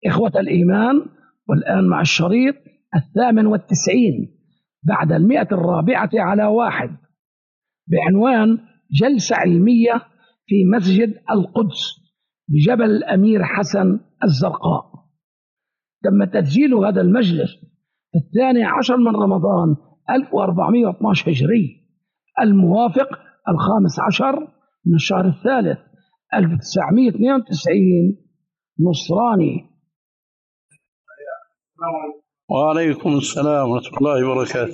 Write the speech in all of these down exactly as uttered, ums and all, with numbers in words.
إخوة الإيمان، والآن مع الشريط الثامن والتسعين بعد المئة الرابعة على واحد بعنوان جلسة علمية في مسجد القدس بجبل الأمير حسن الزرقاء. تم تسجيل هذا المجلس في الثاني عشر من رمضان ألف وأربعمائة واثني عشر هجري الموافق الخامس عشر من الشهر الثالث ألف وتسعمائة واثنين وتسعين نصراني. وعليكم السلام ورحمة الله وبركاته.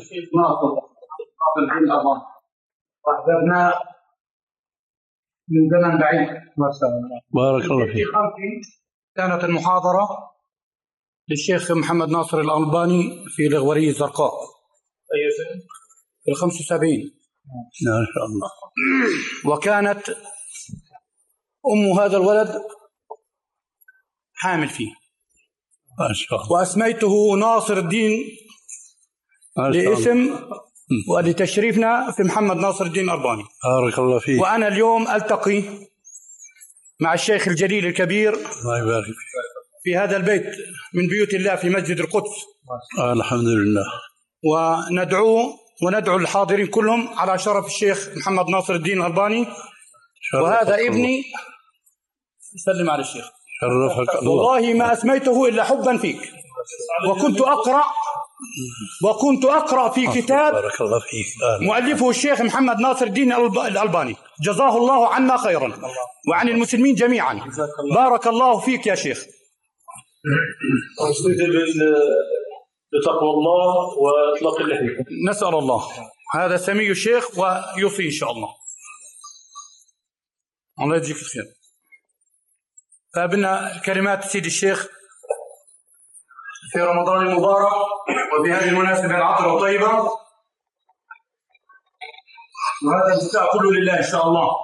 أحببنا من زمن بعيد. بارك الله فيك. كانت المحاضرة للشيخ محمد ناصر الألباني في الغورية الزرقاء أي سنة؟ في الخمس وسبعين ما شاء الله. وكانت أم هذا الولد حامل فيه ما شاء الله. وأسميته ناصر الدين لاسم ولتشريفنا في محمد ناصر الدين الألباني. بارك الله فيك. وأنا اليوم ألتقي مع الشيخ الجليل الكبير الله يبارك فيك في هذا البيت من بيوت الله في مسجد القدس. الحمد لله. وندعو وندعو الحاضرين كلهم على شرف الشيخ محمد ناصر الدين الألباني. وهذا ابني سلم على الشيخ. شرفك الله. والله ما أسميته إلا حبا فيك. وكنت أقرأ وكنت أقرأ في كتاب بارك الله فيك. مؤلفه الشيخ محمد ناصر الدين الألباني جزاه الله عنا خيرا وعن المسلمين جميعا. بارك الله فيك يا شيخ. بتقوى الله وإطلاق اللحية. نسأل الله. هذا سمي الشيخ ويوصي إن شاء الله. الله يجزيك الخير. فبنا كلمات سيد الشيخ في رمضان المبارك وفي هذه المناسبة العطرة الطيبة، وهذا المستاء كله لله إن شاء الله.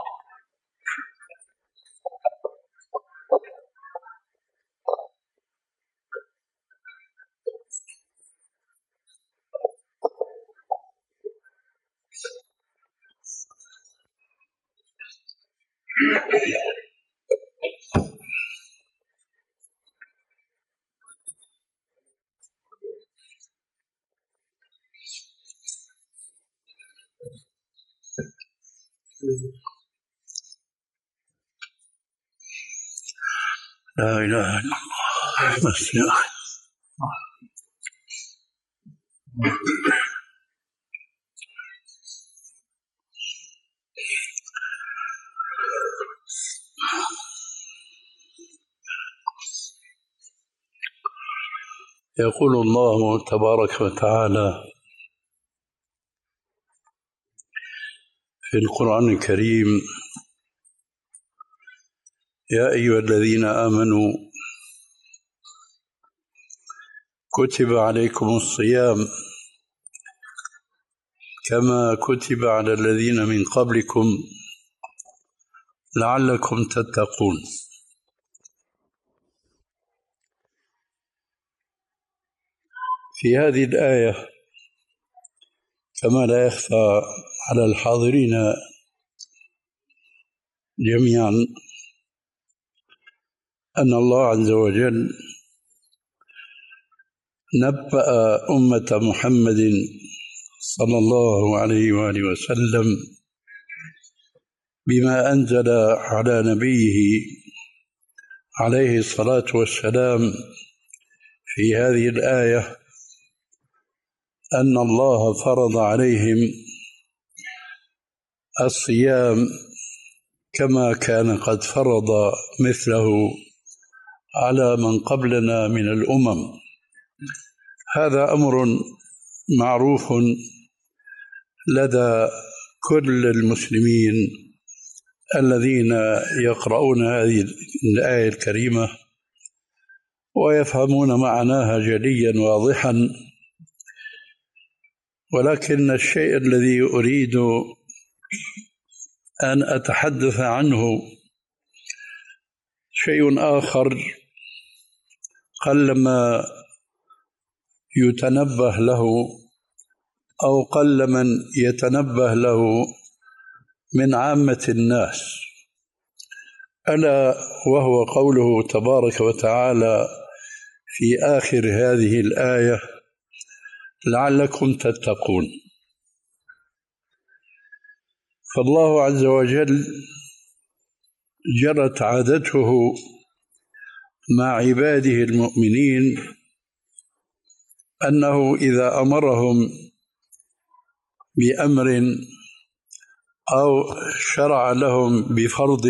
لا إله إلا الله. بس يا أخي. يقول الله تبارك وتعالى في القرآن الكريم: يا أيها الذين آمنوا كتب عليكم الصيام كما كتب على الذين من قبلكم لعلكم تتقون. في هذه الآية كما لا يخفى على الحاضرين جميعا أن الله عز وجل نبأ أمة محمد صلى الله عليه وآله وسلم بما أنزل على نبيه عليه الصلاة والسلام في هذه الآية أن الله فرض عليهم الصيام كما كان قد فرض مثله على من قبلنا من الأمم. هذا أمر معروف لدى كل المسلمين الذين يقرؤون هذه الآية الكريمة ويفهمون معناها جليا واضحا. ولكن الشيء الذي أريد أن أتحدث عنه شيء آخر قلما يتنبه له أو قل من يتنبه له من عامة الناس، ألا وهو قوله تبارك وتعالى: في آخر هذه الآية لعلكم تتقون. فالله عز وجل جرت عادته مع عباده المؤمنين أنه إذا أمرهم بأمر أو شرع لهم بفرض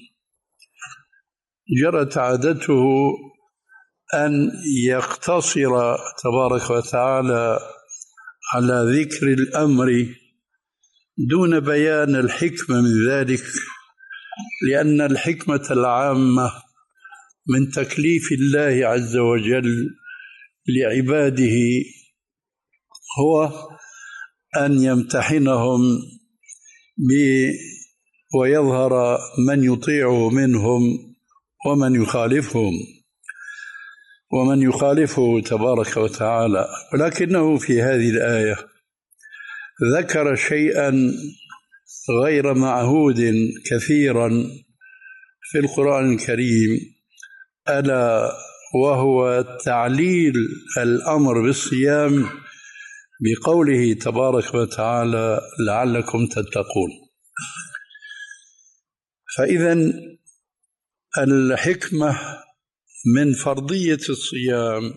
جرت عادته أن يقتصر تبارك وتعالى على ذكر الأمر دون بيان الحكمة من ذلك، لأن الحكمة العامة من تكليف الله عز وجل لعباده هو أن يمتحنهم ويظهر من يطيعه منهم ومن يخالفهم ومن يخالفه تبارك وتعالى. ولكنه في هذه الآية ذكر شيئا غير معهود كثيرا في القرآن الكريم، ألا وهو تعليل الأمر بالصيام بقوله تبارك وتعالى لعلكم تتقون. فإذا الحكمة من فرضية الصيام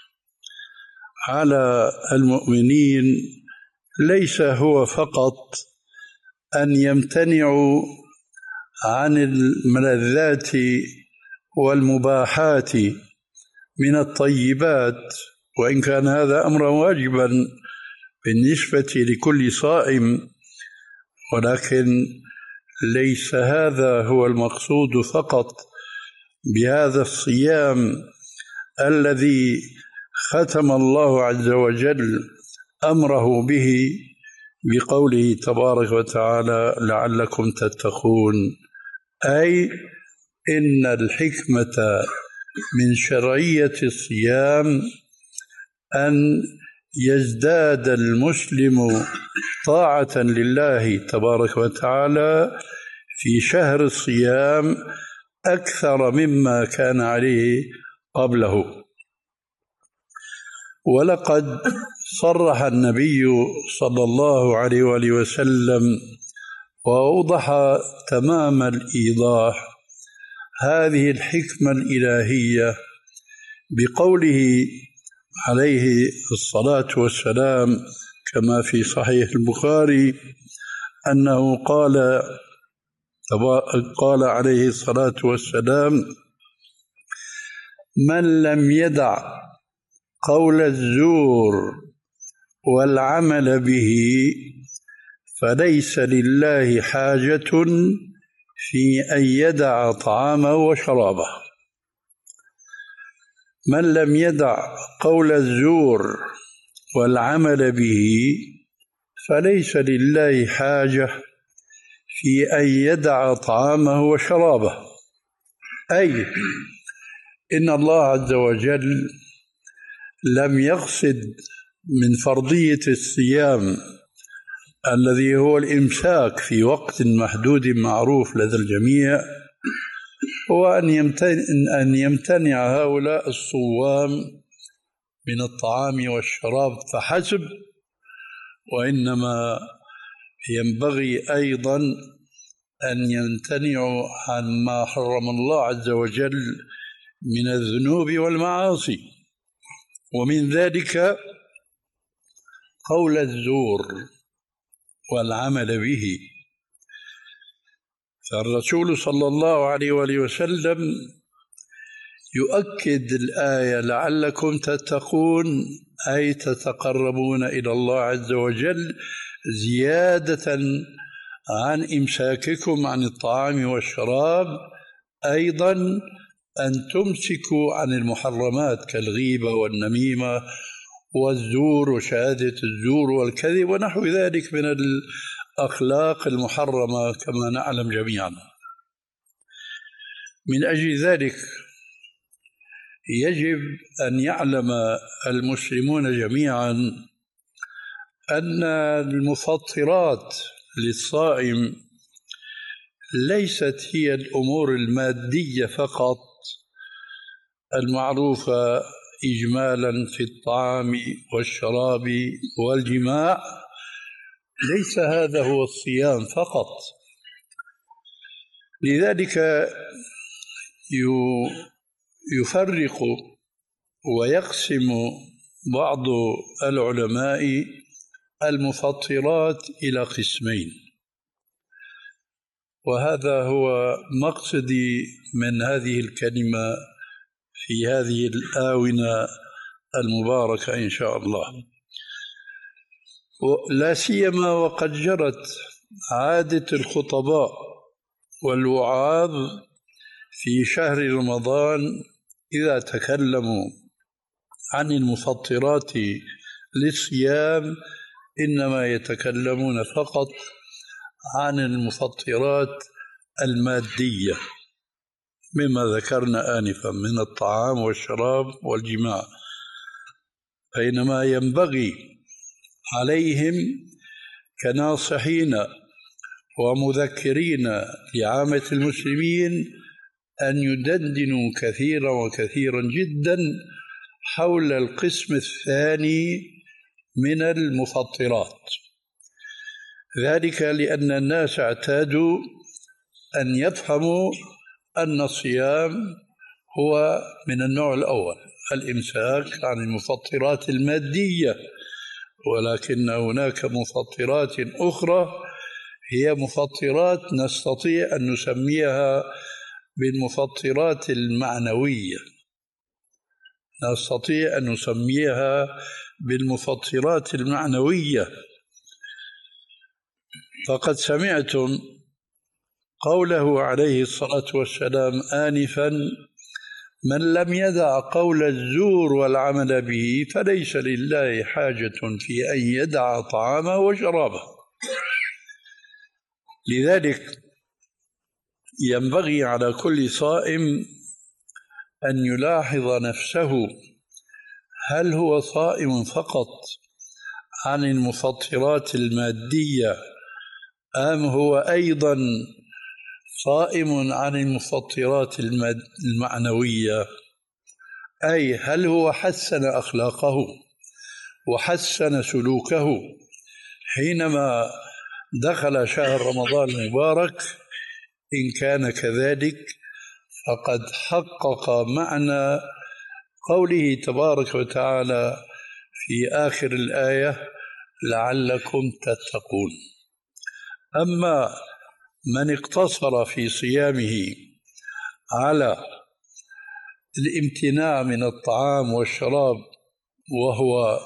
على المؤمنين ليس هو فقط أن يمتنعوا عن الملذات والمباحات من الطيبات، وإن كان هذا أمرا واجبا بالنسبة لكل صائم، ولكن ليس هذا هو المقصود فقط بهذا الصيام الذي ختم الله عز وجل أمره به بقوله تبارك وتعالى لعلكم تتقون، أي إن الحكمة من شرعية الصيام أن يزداد المسلم طاعة لله تبارك وتعالى في شهر الصيام أكثر مما كان عليه قبله. ولقد صرح النبي صلى الله عليه وآله وسلم وأوضح تمام الإيضاح هذه الحكمة الإلهية بقوله عليه الصلاة والسلام كما في صحيح البخاري أنه قال قال عليه الصلاة والسلام من لم يدع قول الزور والعمل به فليس لله حاجة في أن يدع طعامه وشرابه. من لم يدع قول الزور والعمل به فليس لله حاجة في أن يدع طعامه وشرابه، أي إن الله عز وجل لم يقصد من فرضية الصيام الذي هو الإمساك في وقت محدود معروف لدى الجميع هو أن يمتنع, أن يمتنع هؤلاء الصوام من الطعام والشراب فحسب، وإنما ينبغي أيضا أن يمتنعوا عن ما حرم الله عز وجل من الذنوب والمعاصي، ومن ذلك قول الزور والعمل به. فالرسول صلى الله عليه وآله وسلم يؤكد الآية لعلكم تتقون، أي تتقربون إلى الله عز وجل زيادة عن إمساككم عن الطعام والشراب، أيضا أن تمسكوا عن المحرمات كالغيبة والنميمة والزور وشهادة الزور والكذب ونحو ذلك من الأخلاق المحرمة كما نعلم جميعا. من أجل ذلك يجب أن يعلم المسلمون جميعا أن المفطرات للصائم ليست هي الأمور المادية فقط المعروفة إجمالا في الطعام والشراب والجماع ليس هذا هو الصيام فقط. لذلك يفرق ويقسم بعض العلماء المفطرات إلى قسمين، وهذا هو مقصدي من هذه الكلمة في هذه الآونة المباركة إن شاء الله. لا سيما وقد جرت عادة الخطباء والوعاظ في شهر رمضان إذا تكلموا عن المفطرات للصيام إنما يتكلمون فقط عن المفطرات المادية مما ذكرنا آنفا من الطعام والشراب والجماع، بينما ينبغي عليهم كناصحين ومذكرين لعامة المسلمين أن يدندنوا كثيرا وكثيرا جدا حول القسم الثاني من المفطرات، ذلك لأن الناس اعتادوا أن يفهموا أن الصيام هو من النوع الأول الإمساك عن المفطرات المادية، ولكن هناك مفطرات أخرى هي مفطرات نستطيع أن نسميها بالمفطرات المعنوية، نستطيع أن نسميها بالمفطرات المعنوية. فقد سمعتم قوله عليه الصلاة والسلام آنفا: من لم يدع قول الزور والعمل به فليس لله حاجة في أن يدع طعامه وشرابه. لذلك ينبغي على كل صائم أن يلاحظ نفسه، هل هو صائم فقط عن المفطرات المادية أم هو أيضا صائم عن المفطرات المعنوية؟ أي هل هو حسن أخلاقه وحسن سلوكه حينما دخل شهر رمضان المبارك؟ إن كان كذلك فقد حقق معنى قوله تبارك وتعالى في آخر الآية: لعلكم تتقون. أما من اقتصر في صيامه على الامتناع من الطعام والشراب وهو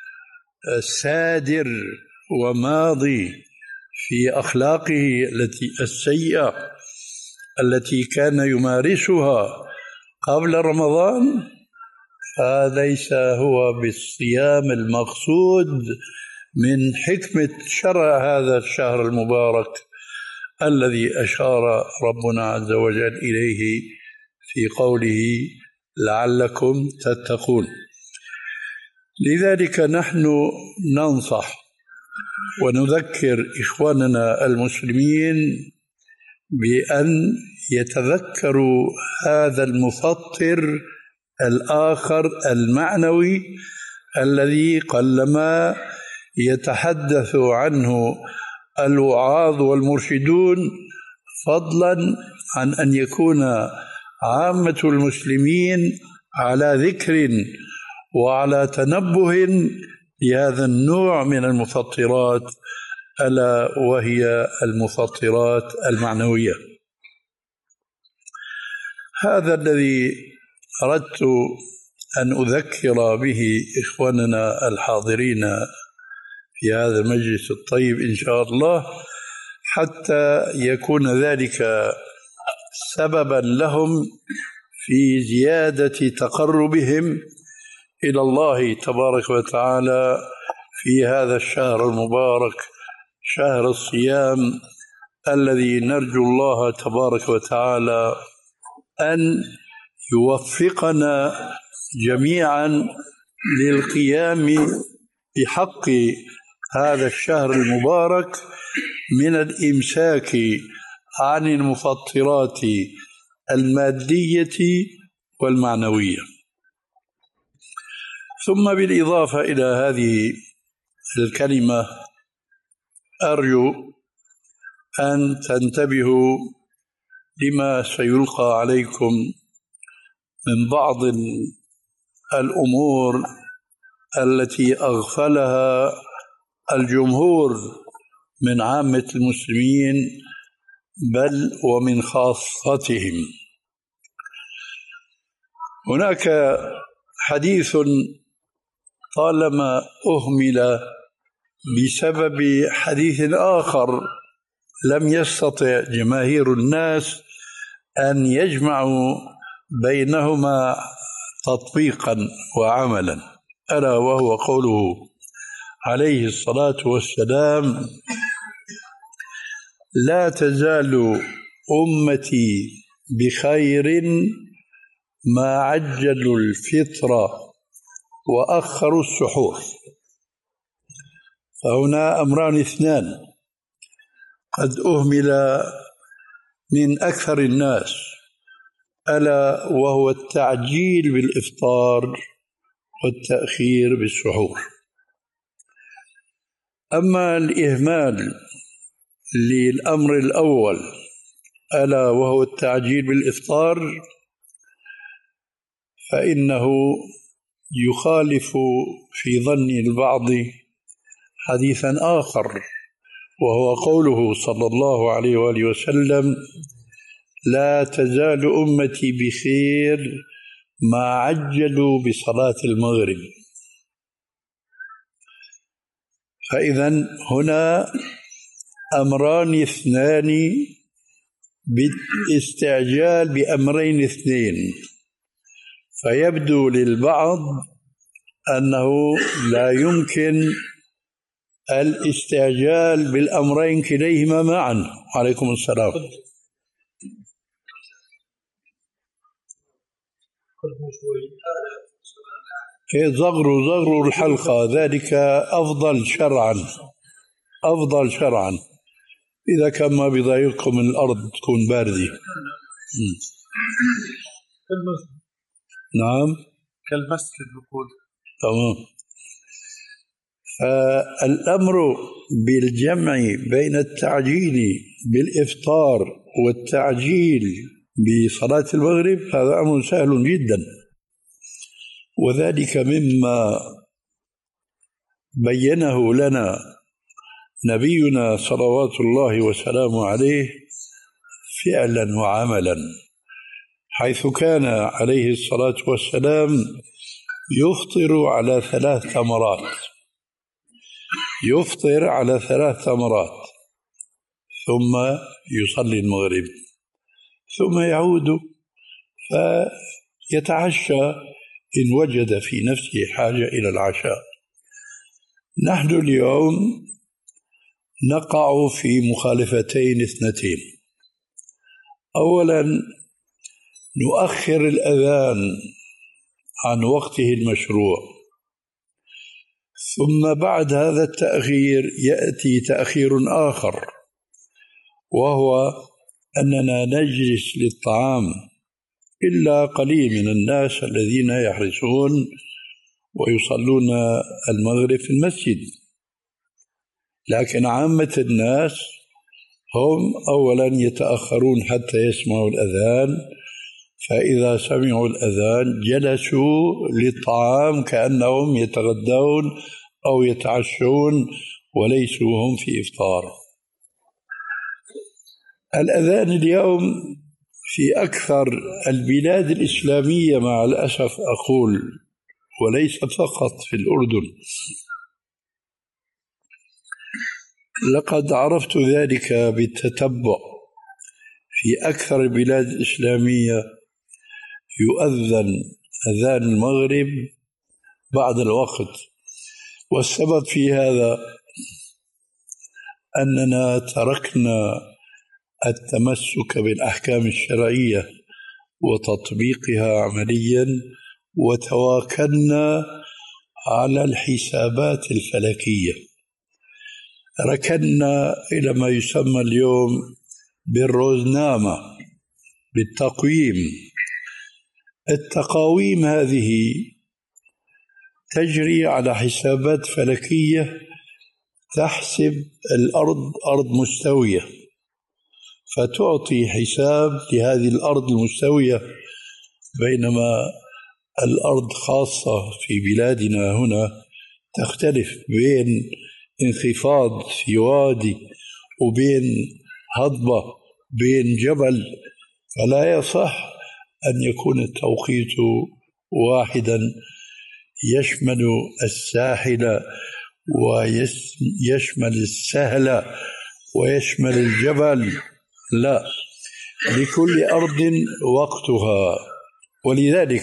سادر وماضي في أخلاقه التي السيئة التي كان يمارسها قبل رمضان، فليس هو بالصيام المقصود من حكمة شرع هذا الشهر المبارك الذي أشار ربنا عز وجل إليه في قوله لعلكم تتقون. لذلك نحن ننصح ونذكر إخواننا المسلمين بأن يتذكروا هذا المفطر الآخر المعنوي الذي قلما يتحدث عنه الوعاظ والمرشدون، فضلا عن أن يكون عامة المسلمين على ذكر وعلى تنبه لهذا النوع من المفطرات، ألا وهي المفطرات المعنوية. هذا الذي أردت أن أذكر به إخواننا الحاضرين في هذا المجلس الطيب إن شاء الله، حتى يكون ذلك سببا لهم في زيادة تقربهم إلى الله تبارك وتعالى في هذا الشهر المبارك، شهر الصيام، الذي نرجو الله تبارك وتعالى أن يوفقنا جميعا للقيام بحق هذا الشهر المبارك من الإمساك عن المفطرات المادية والمعنوية. ثم بالإضافة إلى هذه الكلمة أرجو أن تنتبهوا لما سيلقى عليكم من بعض الأمور التي أغفلها الجمهور من عامة المسلمين بل ومن خاصتهم. هناك حديث طالما أهمل بسبب حديث آخر لم يستطع جماهير الناس أن يجمعوا بينهما تطبيقا وعملا، ألا وهو قوله عليه الصلاة والسلام: لا تزال أمتي بخير ما عجلوا الفطر وأخروا السحور. فهنا أمران اثنان قد أهمل من أكثر الناس، ألا وهو التعجيل بالإفطار والتأخير بالسحور. أما الإهمال للأمر الأول ألا وهو التعجيل بالإفطار فإنه يخالف في ظن البعض حديثا آخر، وهو قوله صلى الله عليه وآله وسلم: لا تزال أمتي بخير ما عجلوا بصلاة المغرب. فإذن هنا أمران اثنان بالاستعجال بأمرين اثنين، فيبدو للبعض أنه لا يمكن الاستعجال بالأمرين كليهما معا. عليكم السلام. زغروا زغروا الحلقة، ذلك أفضل شرعا، أفضل شرعا إذا كان ما بيضايقكم الأرض تكون باردة. نعم كالمسجد بقول. تمام. فالأمر بالجمع بين التعجيل بالإفطار والتعجيل بصلاة المغرب هذا أمر سهل جدا، وذلك مما بينه لنا نبينا صلوات الله وسلامه عليه فعلا وعملا، حيث كان عليه الصلاة والسلام يفطر على ثلاث تمرات، يفطر على ثلاث تمرات ثم يصلي المغرب ثم يعود فيتعشى إن وجد في نفسه حاجة إلى العشاء. نحن اليوم نقع في مخالفتين اثنتين: أولا نؤخر الأذان عن وقته المشروع، ثم بعد هذا التأخير يأتي تأخير آخر، وهو أننا نجلس للطعام إلا قليل من الناس الذين يحرصون ويصلون المغرب في المسجد، لكن عامة الناس هم أولا يتأخرون حتى يسمعوا الأذان، فإذا سمعوا الأذان جلسوا للطعام كأنهم يتغدون أو يتعشون وليسوا هم في إفطار. الأذان اليوم في أكثر البلاد الإسلامية مع الأسف أقول، وليس فقط في الأردن، لقد عرفت ذلك بالتتبع، في أكثر البلاد الإسلامية يؤذن أذان المغرب بعد الوقت. والسبب في هذا أننا تركنا التمسك بالأحكام الشرعية وتطبيقها عمليا، وتواكلنا على الحسابات الفلكية، ركنا إلى ما يسمى اليوم بالروزنامة، بالتقويم. التقاويم هذه تجري على حسابات فلكية تحسب الأرض أرض مستوية، فتعطي حساب لهذه الأرض المستوية، بينما الأرض خاصة في بلادنا هنا تختلف بين انخفاض في وادي وبين هضبة بين جبل، فلا يصح أن يكون التوقيت واحدا يشمل الساحل ويشمل السهل ويشمل الجبل، لا، لكل أرض وقتها. ولذلك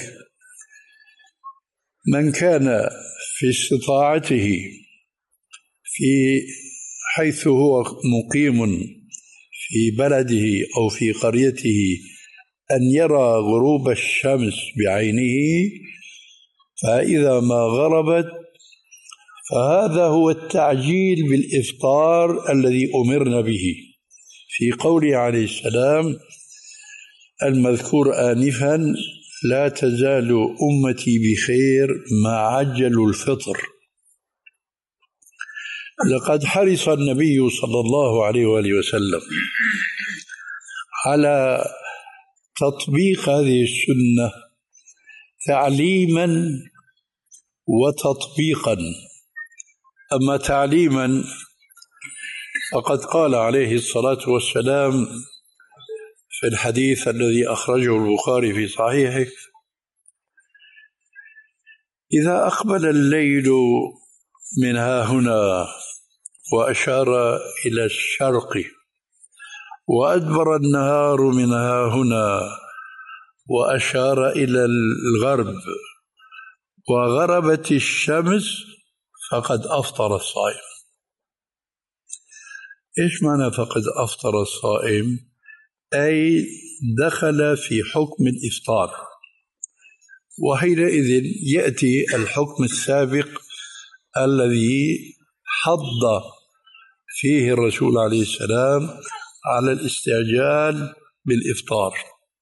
من كان في استطاعته في حيث هو مقيم في بلده أو في قريته أن يرى غروب الشمس بعينه، فإذا ما غربت فهذا هو التعجيل بالإفطار الذي أمرنا به في قوله عليه السلام المذكور آنفا: لا تزال أمتي بخير ما عجلوا الفطر. لقد حرص النبي صلى الله عليه وآله وسلم على تطبيق هذه السنة تعليما وتطبيقا. أما تعليما فقد قال عليه الصلاة والسلام في الحديث الذي أخرجه البخاري في صحيحه: إذا أقبل الليل من ها هنا، وأشار إلى الشرق، وأدبر النهار من ها هنا وأشار إلى الغرب، وغربت الشمس، فقد أفطر الصائم. إيش معنى فقد أفطر الصائم؟ أي دخل في حكم الإفطار، وحينئذ يأتي الحكم السابق الذي حض فيه الرسول عليه السلام على الاستعجال بالإفطار،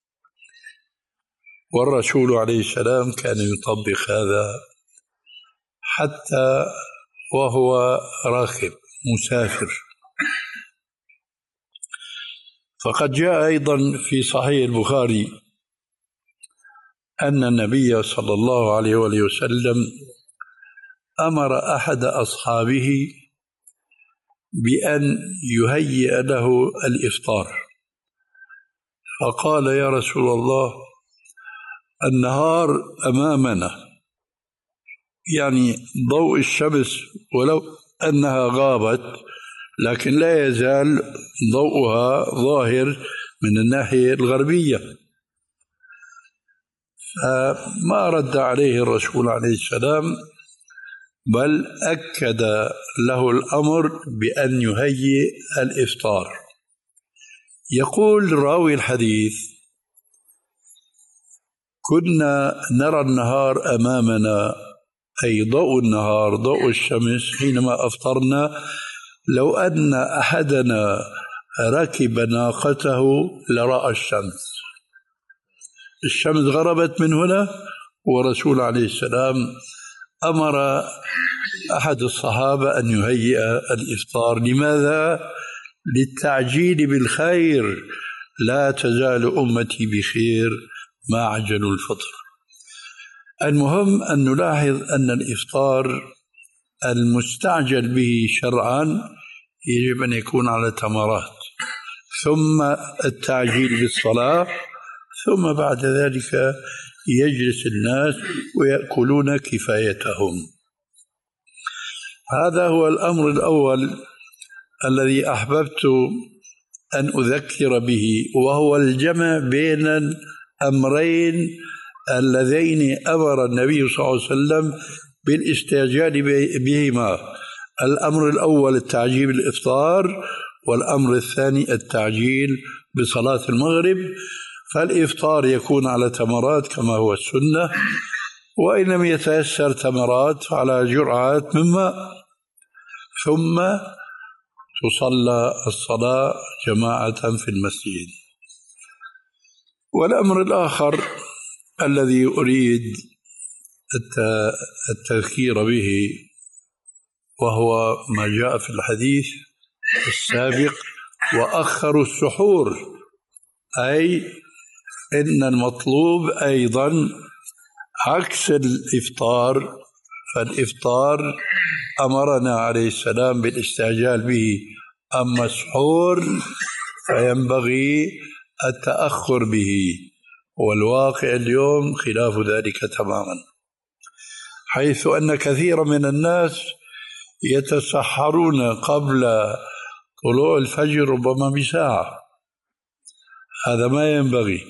والرسول عليه السلام كان يطبق هذا حتى وهو راكب مسافر. فقد جاء أيضا في صحيح البخاري أن النبي صلى الله عليه وآله وسلم أمر أحد أصحابه بأن يهيئ له الإفطار، فقال: يا رسول الله، النهار أمامنا، يعني ضوء الشمس ولو أنها غابت لكن لا يزال ضوءها ظاهر من الناحية الغربية. فما رد عليه الرسول عليه السلام، بل أكد له الأمر بأن يهيئ الإفطار. يقول راوي الحديث: كنا نرى النهار أمامنا، أي ضوء النهار ضوء الشمس حينما أفطرنا، لو أن أحدنا ركب ناقته لرأى الشمس. الشمس غربت من هنا، ورسول عليه السلام أمر أحد الصحابة أن يهيئ الإفطار. لماذا؟ للتعجيل بالخير، لا تزال أمتي بخير ما عجلوا الفطر. المهم أن نلاحظ أن الإفطار المستعجل به شرعا يجب أن يكون على تمرات، ثم التعجيل بالصلاة، ثم بعد ذلك يجلس الناس ويأكلون كفايتهم. هذا هو الأمر الأول الذي أحببت أن أذكر به، وهو الجمع بين الأمرين اللذين أمر النبي صلى الله عليه وسلم بالاستعجال بهما. الأمر الأول التعجيل بالإفطار، والأمر الثاني التعجيل بصلاة المغرب. فالإفطار يكون على تمرات كما هو السنة، وإن لم يتيسر تمرات على جرعات من ماء، ثم تصلى الصلاة جماعة في المسجد. والأمر الآخر الذي أريد التذكير به، وهو ما جاء في الحديث السابق: وأخروا السحور، أي إن المطلوب أيضا عكس الإفطار، فالإفطار أمرنا عليه السلام بالاستعجال به، أما السحور فينبغي التأخر به، والواقع اليوم خلاف ذلك تماما، حيث أن كثير من الناس يتسحرون قبل طلوع الفجر ربما بساعة. هذا ما ينبغي،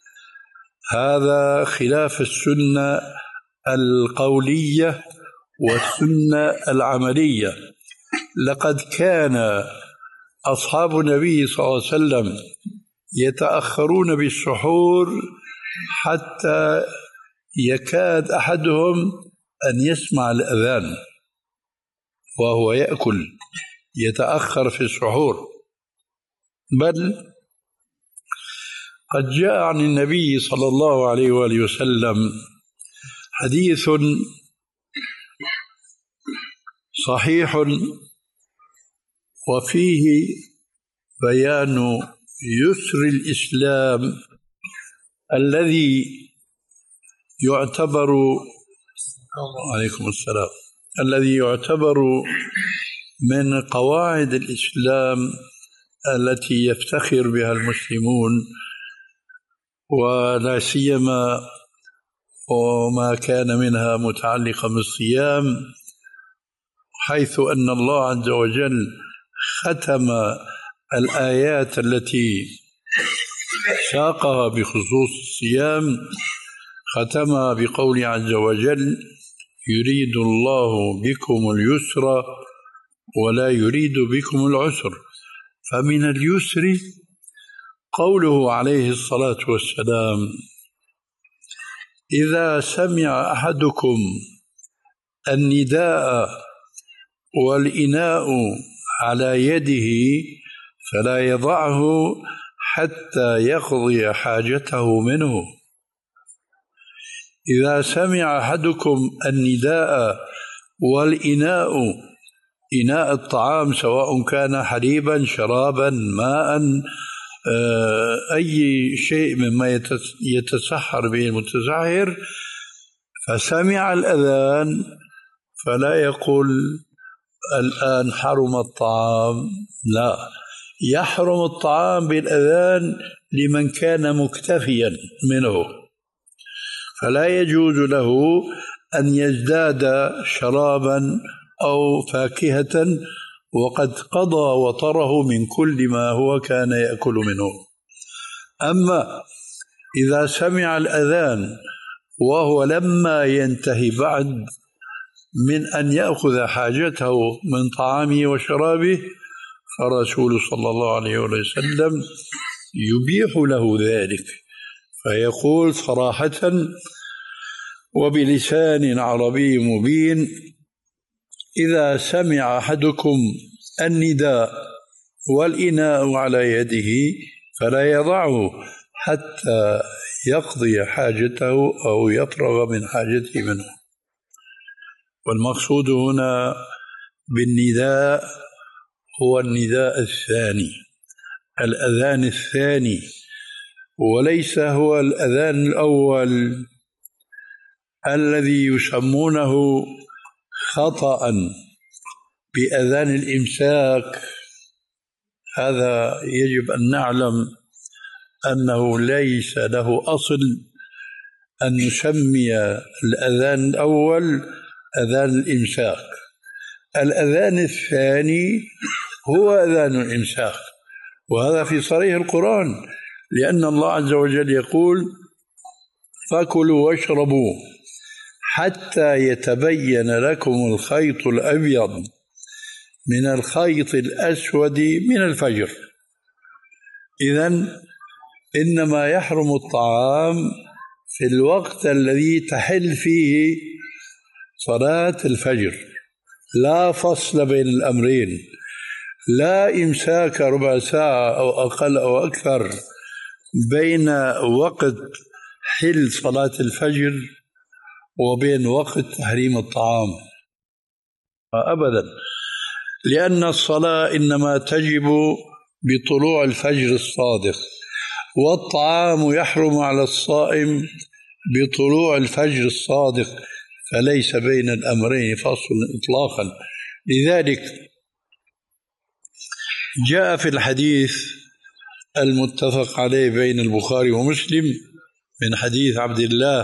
هذا خلاف السنة القولية والسنة العملية. لقد كان أصحاب النبي صلى الله عليه وسلم يتأخرون بالسحور حتى يكاد أحدهم أن يسمع الأذان وهو يأكل، يتأخر في السحور. بل قد جاء عن النبي صلى الله عليه وآله وسلم حديث صحيح وفيه بيان يسر الإسلام الذي يعتبر عليكم السلام الذي يعتبر من قواعد الإسلام التي يفتخر بها المسلمون، ولا سيما وما كان منها متعلقا بالصيام، حيث أن الله عز وجل ختم الآيات التي ساقها بخصوص الصيام، ختمها بقول عز وجل: يريد الله بكم اليسر ولا يريد بكم العسر. فمن اليسر قوله عليه الصلاة والسلام: إذا سمع أحدكم النداء والإناء على يده فلا يضعه حتى يقضي حاجته منه. إذا سمع أحدكم النداء والإناء، إناء الطعام سواء كان حليبا، شرابا، ماء، أي شيء مما يتسحر به المتسحر، فسمع الأذان فلا يقول الآن حرم الطعام، لا، يحرم الطعام بالأذان لمن كان مكتفيا منه، فلا يجوز له أن يزداد شرابا أو فاكهة وقد قضى وطره من كل ما هو كان يأكل منه. أما إذا سمع الأذان وهو لما ينتهي بعد من أن يأخذ حاجته من طعامه وشرابه، فرسول صلى الله عليه وسلم يبيح له ذلك، فيقول صراحة وبلسان عربي مبين: إذا سمع أحدكم النداء والإناء على يده فلا يضعه حتى يقضي حاجته أو يفرغ من حاجته منه. والمقصود هنا بالنداء هو النداء الثاني، الأذان الثاني، وليس هو الأذان الأول الذي يسمونه خطأ بأذان الإمساك. هذا يجب أن نعلم أنه ليس له أصل أن نسمي الأذان الأول أذان الإمساك. الأذان الثاني هو أذان الإمساك، وهذا في صريح القرآن، لأن الله عز وجل يقول: فكلوا واشربوا حتى يتبين لكم الخيط الأبيض من الخيط الأسود من الفجر. إذن إنما يحرم الطعام في الوقت الذي تحل فيه صلاة الفجر، لا فصل بين الأمرين، لا إمساك ربع ساعة أو أقل أو أكثر بين وقت حل صلاة الفجر وبين وقت تحريم الطعام أبدا، لأن الصلاة إنما تجب بطلوع الفجر الصادق، والطعام يحرم على الصائم بطلوع الفجر الصادق، فليس بين الأمرين فصل إطلاقا. لذلك جاء في الحديث المتفق عليه بين البخاري ومسلم من حديث عبد الله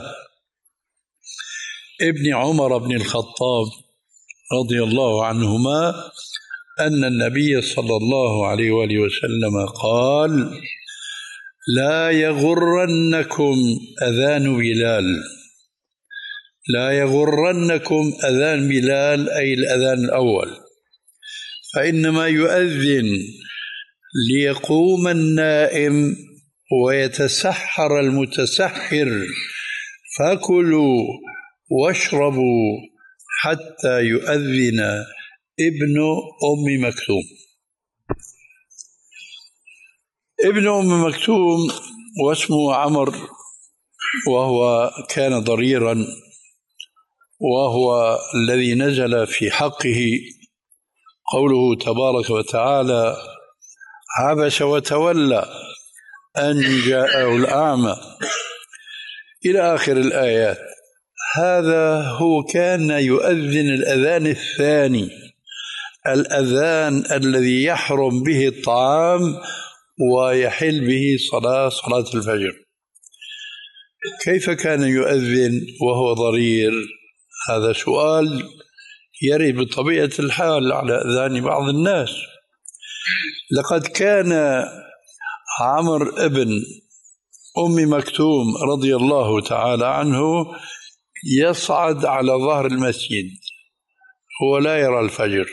ابن عمر بن الخطاب رضي الله عنهما أن النبي صلى الله عليه وآله وسلم قال: لا يغرنكم أذان بلال، لا يغرنكم أذان بلال أي الأذان الأول، فإنما يؤذن ليقوم النائم ويتسحر المتسحر، فكلوا واشربوا حتى يؤذن ابن أم مكتوم. ابن أم مكتوم واسمه عمر، وهو كان ضريرا، وهو الذي نزل في حقه قوله تبارك وتعالى: عبس وتولى أن جاءه الأعمى، إلى آخر الآيات. هذا هو كان يؤذن الأذان الثاني، الأذان الذي يحرم به الطعام ويحل به صلاة صلاة الفجر. كيف كان يؤذن وهو ضرير؟ هذا سؤال يرد بطبيعة الحال على أذان بعض الناس. لقد كان عمرو ابن أم مكتوم رضي الله تعالى عنه يصعد على ظهر المسجد، هو لا يرى الفجر،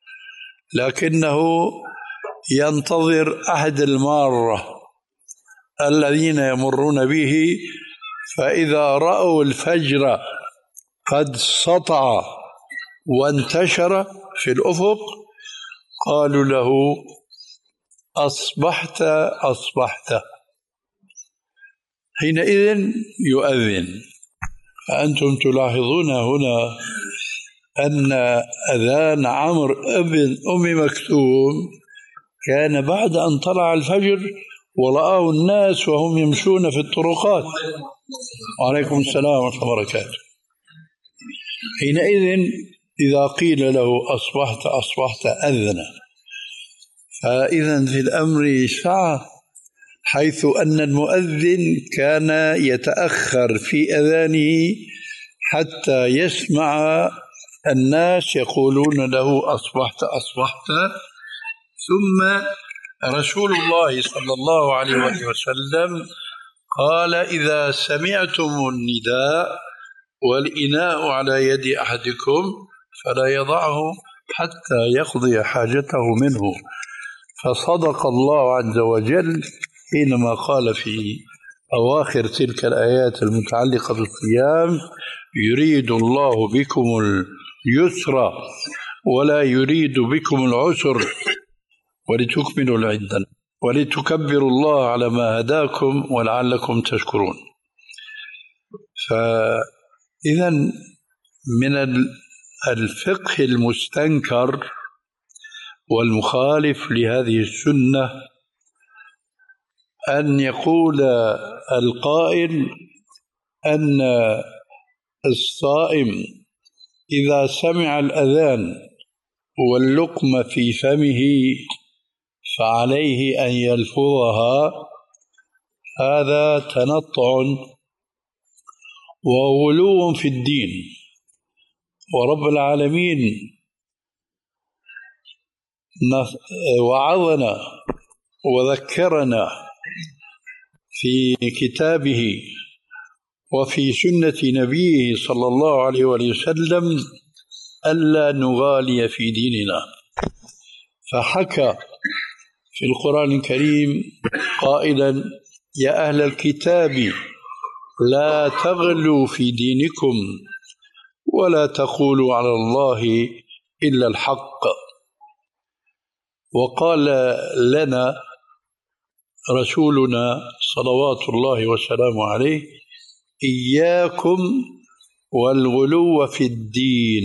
لكنه ينتظر أحد المارة الذين يمرون به، فإذا رأوا الفجر قد سطع وانتشر في الأفق قالوا له: أصبحت أصبحت. حينئذ يؤذن. فأنتم تلاحظون هنا أن أذان عمرو ابن أم مكتوم كان بعد أن طلع الفجر ورآه الناس وهم يمشون في الطرقات. وعليكم السلام ورحمة الله وبركاته. حينئذ إذا قيل له أصبحت أصبحت أذن. فإذا في الأمر سعة، حيث أن المؤذن كان يتأخر في أذانه حتى يسمع الناس يقولون له أصبحت أصبحت. ثم رسول الله صلى الله عليه وسلم قال: إذا سمعتم النداء والإناء على يد أحدكم فلا يضعه حتى يقضي حاجته منه. فصدق الله عز وجل حينما قال في أواخر تلك الآيات المتعلقة بالصيام: يريد الله بكم اليسر ولا يريد بكم العسر ولتكملوا العدة ولتكبروا الله على ما هداكم ولعلكم تشكرون. فإذا من الفقه المستنكر والمخالف لهذه السنة أن يقول القائل أن الصائم إذا سمع الأذان واللقمة في فمه فعليه أن يلفظها. هذا تنطع وغلو في الدين. ورب العالمين وعظنا وذكرنا في كتابه وفي سنة نبيه صلى الله عليه وسلم ألا نغالي في ديننا، فحكى في القرآن الكريم قائلا: يا أهل الكتاب لا تغلوا في دينكم ولا تقولوا على الله إلا الحق. وقال لنا رسولنا صلوات الله وسلامه عليه: إياكم والغلو في الدين،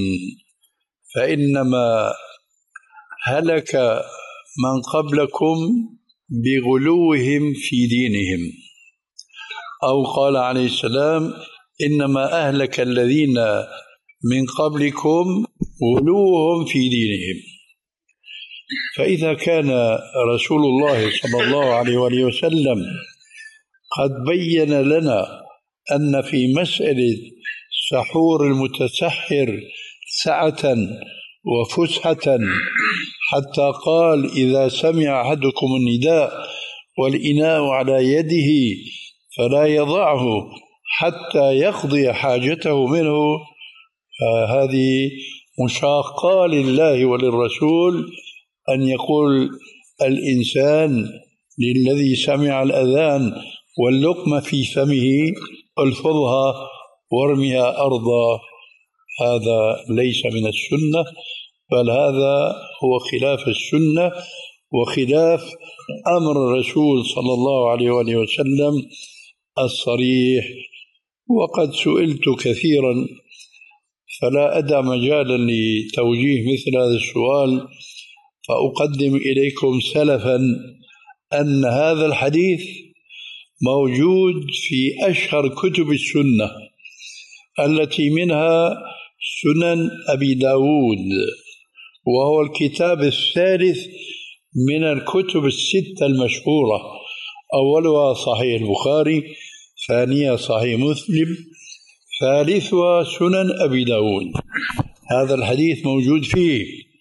فإنما هلك من قبلكم بغلوهم في دينهم. أو قال عليه السلام: إنما أهلك الذين من قبلكم غلوهم في دينهم. فإذا كان رسول الله صلى الله عليه وآله وسلم قد بين لنا أن في مسألة سحور المتسحر سعة وفسحة، حتى قال: إذا سمع أحدكم النداء والإناء على يده فلا يضعه حتى يقضي حاجته منه، هذه مشاقة لله وللرسول أن يقول الإنسان للذي سمع الأذان واللقمة في فمه: الفظها وارمها أرضا. هذا ليس من السنة، بل هذا هو خلاف السنة وخلاف أمر الرسول صلى الله عليه وآله وسلم الصريح. وقد سئلت كثيرا فلا أدع مجالا لتوجيه مثل هذا السؤال، فأقدم إليكم سلفا أن هذا الحديث موجود في أشهر كتب السنة التي منها سنن أبي داود، وهو الكتاب الثالث من الكتب الستة المشهورة، أولها صحيح البخاري، ثانيها صحيح مسلم، ثالثها سنن أبي داود. هذا الحديث موجود فيه.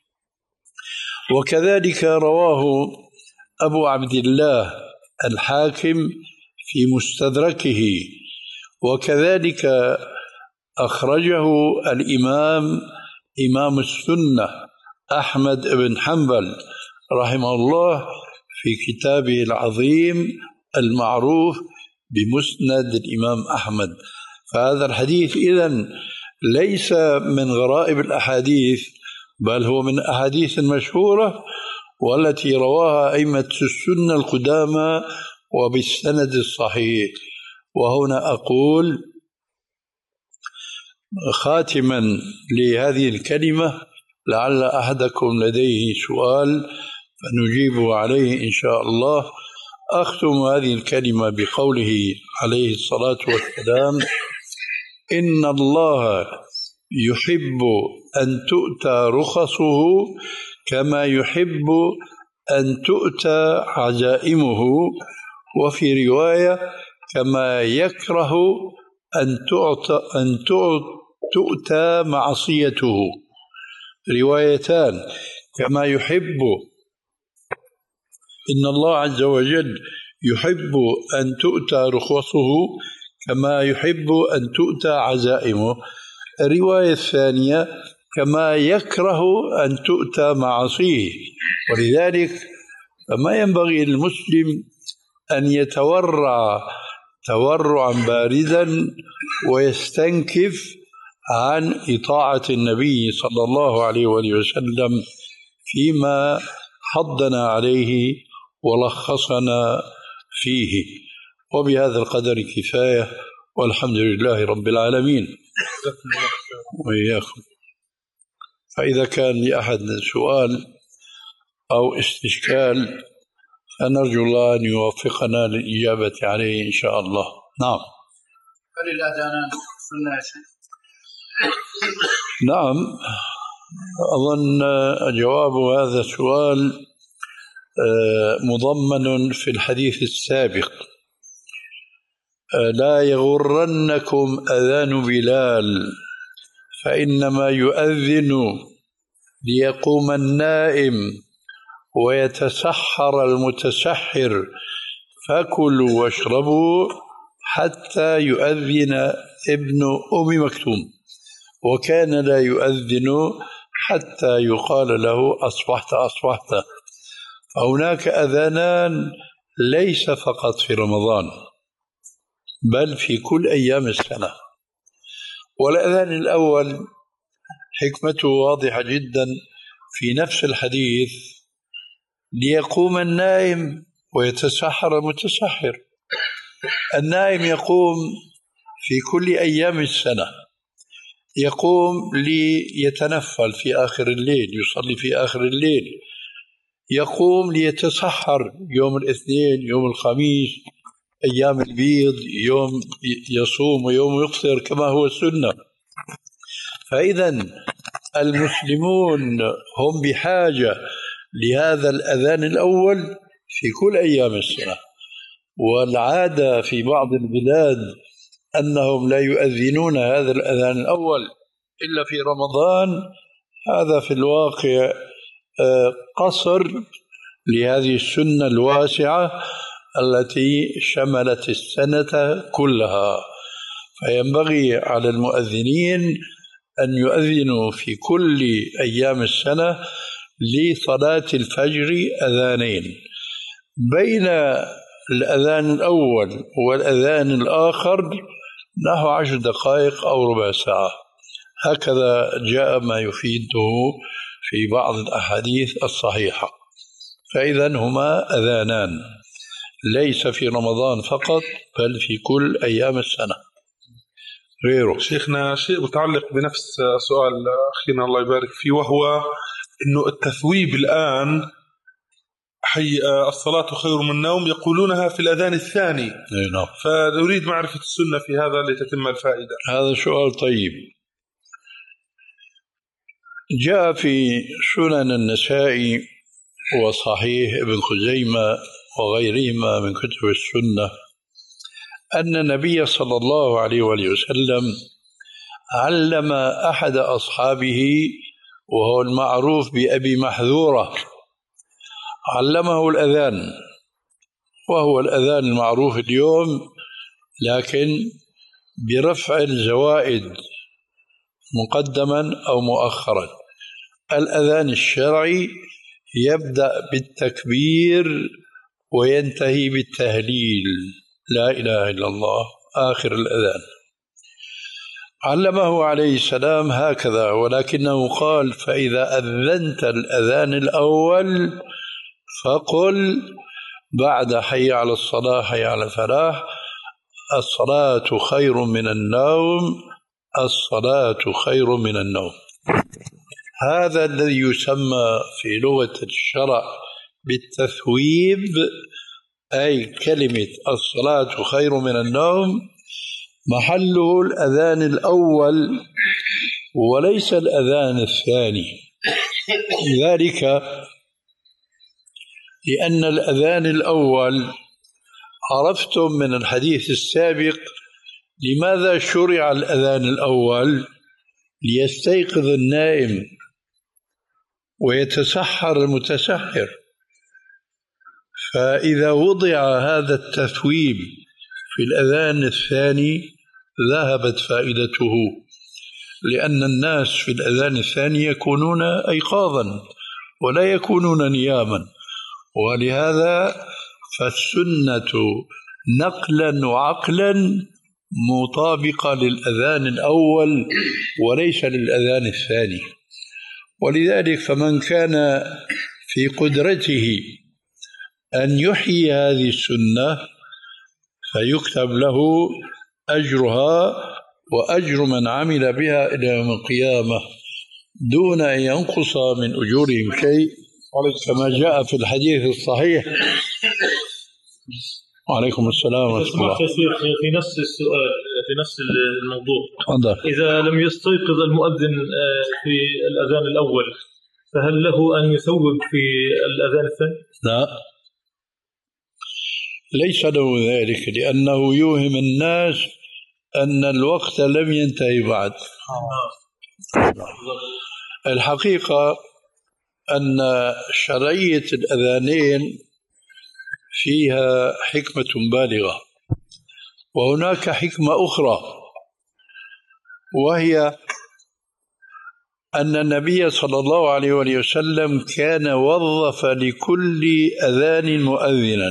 وكذلك رواه أبو عبد الله الحاكم في مستدركه، وكذلك أخرجه الإمام إمام السنة أحمد بن حنبل رحمه الله في كتابه العظيم المعروف بمسند الإمام أحمد. فهذا الحديث إذن ليس من غرائب الأحاديث، بل هو من أحاديث مشهورة والتي رواها أئمة السنة القدامى وبالسند الصحيح. وهنا أقول خاتما لهذه الكلمة، لعل أحدكم لديه سؤال فنجيب عليه إن شاء الله. أختم هذه الكلمة بقوله عليه الصلاة والسلام: إن الله يحب أن تؤتى رخصه كما يحب أن تؤتى عزائمه، وفي رواية: كما يكره أن تؤتى, أن تؤتى معصيته. روايتان: كما يحب، إن الله عز وجل يحب أن تؤتى رخصه كما يحب أن تؤتى عزائمه. الرواية الثانية: كما يكره أن تؤتى معاصيه. ولذلك فما ينبغي للمسلم أن يتورع تورعا باردا ويستنكف عن إطاعة النبي صلى الله عليه وآله وسلم فيما حضنا عليه ولخصنا فيه. وبهذا القدر كفاية، والحمد لله رب العالمين. وإياكم. فإذا كان لأحد سؤال أو استشكال فنرجو الله أن يوفقنا للإجابة عليه إن شاء الله. نعم. هل الأذانان سنة يا شيخ؟ نعم، أظن جواب هذا السؤال مضمن في الحديث السابق: لا يغرنكم أذان بلال فإنما يؤذن ليقوم النائم ويتسحر المتسحر، فكلوا واشربوا حتى يؤذن ابن أم مكتوم، وكان لا يؤذن حتى يقال له أصبحت أصبحت. فهناك أذانان ليس فقط في رمضان بل في كل أيام السنة. والأذان الأول حكمته واضحة جدا في نفس الحديث: ليقوم النائم ويتسحر المتسحر. النائم يقوم في كل أيام السنة، يقوم ليتنفل في آخر الليل، يصلي في آخر الليل، يقوم ليتسحر يوم الاثنين، يوم الخميس، أيام البيض، يوم يصوم ويوم يفطر كما هو السنة. فإذا المسلمون هم بحاجة لهذا الأذان الأول في كل أيام السنة. والعادة في بعض البلاد أنهم لا يؤذنون هذا الأذان الأول إلا في رمضان. هذا في الواقع قصر لهذه السنة الواسعة التي شملت السنة كلها. فينبغي على المؤذنين أن يؤذنوا في كل أيام السنة لصلاة الفجر أذانين، بين الأذان الأول والأذان الآخر نحو عشر دقائق أو ربع ساعة. هكذا جاء ما يفيده في بعض الأحاديث الصحيحة. فإذا هما أذانان ليس في رمضان فقط بل في كل أيام السنة غيره. شيخنا شيء متعلق بنفس سؤال أخينا الله يبارك فيه، وهو إنه التثويب الآن حي الصلاة خير من النوم يقولونها في الأذان الثاني. نعم. فنريد معرفة السنة في هذا لتتم الفائدة. هذا سؤال طيب. جاء في سنن النسائي وصحيح ابن خزيمة وغيرهما من كتب السنة أن النبي صلى الله عليه وآله وسلم علم أحد أصحابه وهو المعروف بأبي محذورة، علمه الأذان، وهو الأذان المعروف اليوم لكن برفع الزوائد مقدما أو مؤخرا. الأذان الشرعي يبدأ بالتكبير وينتهي بالتهليل لا إله إلا الله آخر الأذان. علمه عليه السلام هكذا، ولكنه قال: فإذا أذنت الأذان الأول فقل بعد حي على الصلاة حي على الفلاح: الصلاة خير من النوم، الصلاة خير من النوم. هذا الذي يسمى في لغة الشرع بالتثويب، أي كلمة الصلاة خير من النوم محله الأذان الأول وليس الأذان الثاني. ذلك لأن الأذان الأول عرفتم من الحديث السابق لماذا شرع الأذان الأول؟ ليستيقظ النائم ويتسحر المتسحر. فإذا وضع هذا التثويب في الأذان الثاني ذهبت فائدته، لأن الناس في الأذان الثاني يكونون أيقاظا ولا يكونون نياما، ولهذا فالسنة نقلا وعقلا مطابقة للأذان الأول وليس للأذان الثاني. ولذلك فمن كان في قدرته أن يحيي هذه السنة فيكتب له أجرها وأجر من عمل بها إلى يوم القيامة دون أن ينقص من أجورهم شيء، كما جاء في الحديث الصحيح. وعليكم السلام ورحمة الله. في نفس السؤال في نفس الموضوع، أنظر. إذا لم يستيقظ المؤذن في الأذان الأول فهل له أن يثوب في الأذان الثاني؟ لا، ليس له ذلك، لأنه يوهم الناس أن الوقت لم ينتهي بعد. الحقيقة أن شرعية الأذانين فيها حكمة بالغة، وهناك حكمة أخرى، وهي أن النبي صلى الله عليه وسلم كان وظف لكل أذان مؤذنا،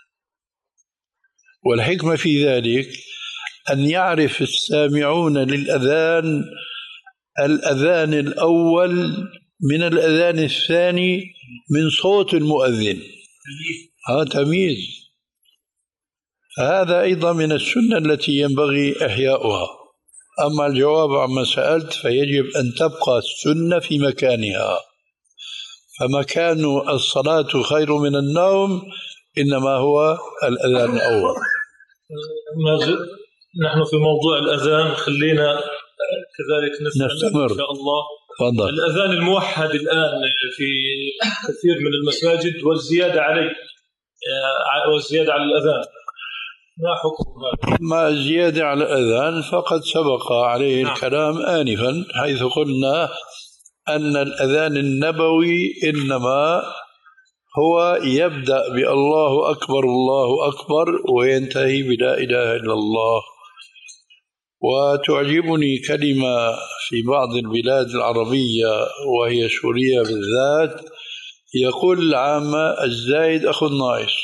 والحكمة في ذلك أن يعرف السامعون للأذان الأذان الأول من الأذان الثاني من صوت المؤذن. هذا تمييز. هذا أيضا من السنة التي ينبغي إحياؤها. أما الجواب عما سألت فيجب أن تبقى السنة في مكانها، فمكان الصلاة خير من النوم إنما هو الأذان الأول. نحن في موضوع الأذان خلينا كذلك نستمر إن شاء الله. فضل. الأذان الموحد الآن في كثير من المساجد والزيادة عليه والزيادة على الأذان، ما حكم هذا؟ ما الزيادة على الأذان فقد سبق عليه نعم. الكلام آنفا، حيث قلنا أن الأذان النبوي إنما هو يبدأ بالله أكبر الله أكبر وينتهي بلا إله إلا الله. وتعجبني كلمة في بعض البلاد العربية وهي سوريا بالذات، يقول العامة الزايد أخو الناقص،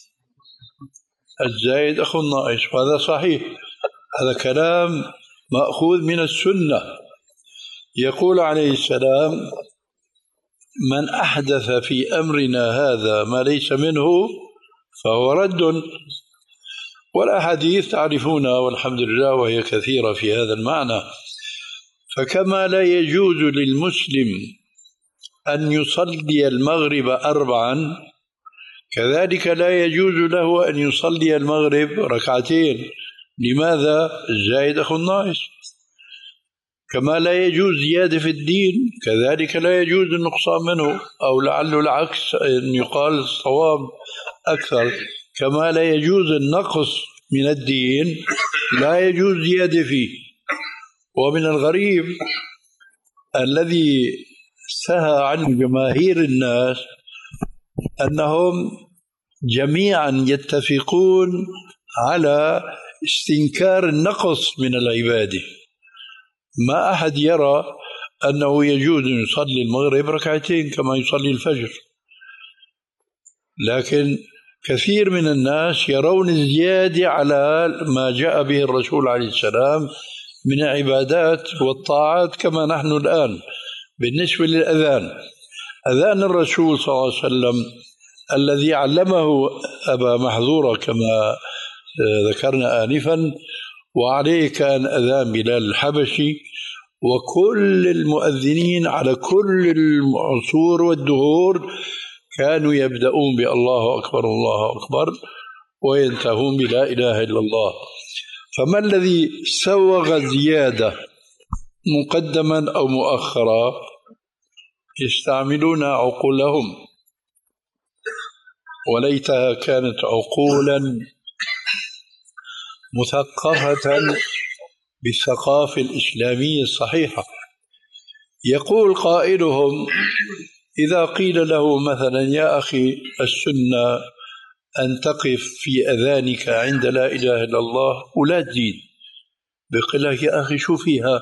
الزايد أخو الناقص، وهذا صحيح، هذا كلام مأخوذ من السنة. يقول عليه السلام من أحدث في أمرنا هذا ما ليس منه فهو رد، والأحاديث تعرفونها والحمد لله وهي كثيرة في هذا المعنى. فكما لا يجوز للمسلم أن يصلي المغرب أربعا، كذلك لا يجوز له أن يصلي المغرب ركعتين. لماذا؟ الزايد أخو الناقص. كما لا يجوز زيادة في الدين كذلك لا يجوز النقصان منه، أو لعله العكس أن يقال الصواب أكثر، كما لا يجوز النقص من الدين لا يجوز زيادة فيه. ومن الغريب الذي سهى عن جماهير الناس أنهم جميعا يتفقون على استنكار النقص من العبادة. ما أحد يرى أنه يجوز أن يصلي المغرب ركعتين كما يصلي الفجر، لكن كثير من الناس يرون الزيادة على ما جاء به الرسول عليه السلام من عبادات والطاعات، كما نحن الآن بالنسبة للأذان. أذان الرسول صلى الله عليه وسلم الذي علمه أبا محذورة كما ذكرنا آنفا، وعليه كان أذان بلال الحبشي، وكل المؤذنين على كل العصور والدهور كانوا يبدأون بالله أكبر الله أكبر وينتهون بلا إله إلا الله. فما الذي سوغ زيادة مقدما أو مؤخرا؟ يستعملون عقولهم، وليتها كانت عقولا مثقفة بالثقافة الإسلامية الصحيحة. يقول قائلهم إذا قيل له مثلا يا أخي السنة أن تقف في أذانك عند لا إله إلا الله ولا تزيد، بيقول لك يا أخي شو فيها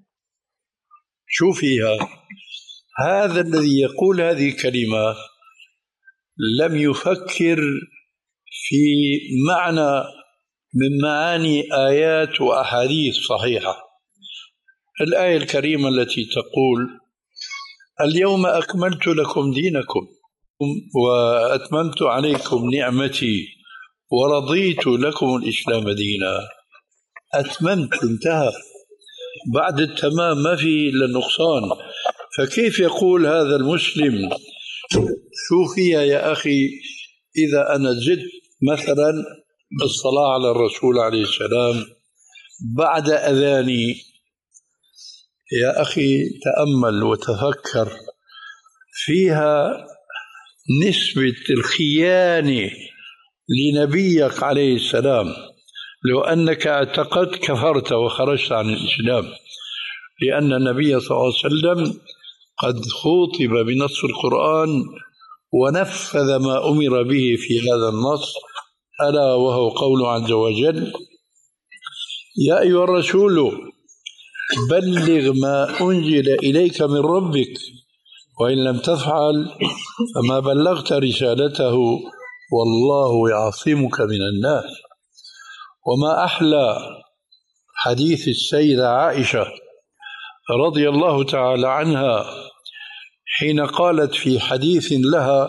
شو فيها. هذا الذي يقول هذه الكلمة لم يفكر في معنى من معاني آيات وأحاديث صحيحة. الآية الكريمة التي تقول اليوم أكملت لكم دينكم وأتممت عليكم نعمتي ورضيت لكم الإسلام دينا. أتممت، انتهى، بعد التمام ما في إلا النقصان. فكيف يقول هذا المسلم شو فيها يا أخي إذا أنا زدت مثلا الصلاة على الرسول عليه السلام بعد أذاني؟ يا أخي تأمل وتفكر، فيها نسبة الخيانة لنبيك عليه السلام. لو أنك اعتقدت كفرت وخرجت عن الإسلام، لأن النبي صلى الله عليه وسلم قد خوطب بنص القرآن ونفذ ما أمر به في هذا النص، ألا وهو قول عز وجل يا أيها الرسول بلغ ما أنزل إليك من ربك وإن لم تفعل فما بلغت رسالته والله يعصمك من الناس. وما أحلى حديث السيدة عائشة رضي الله تعالى عنها حين قالت في حديث لها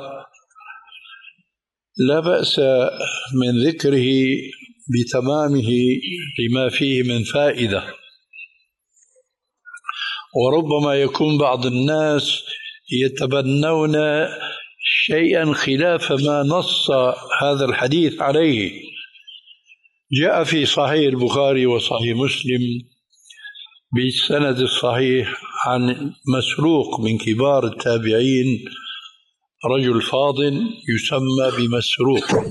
لا بأس من ذكره بتمامه لما فيه من فائدة، وربما يكون بعض الناس يتبنون شيئا خلاف ما نص هذا الحديث عليه. جاء في صحيح البخاري وصحيح مسلم بالسند الصحيح عن مسروق من كبار التابعين، رجل فاضل يسمى بمسروق،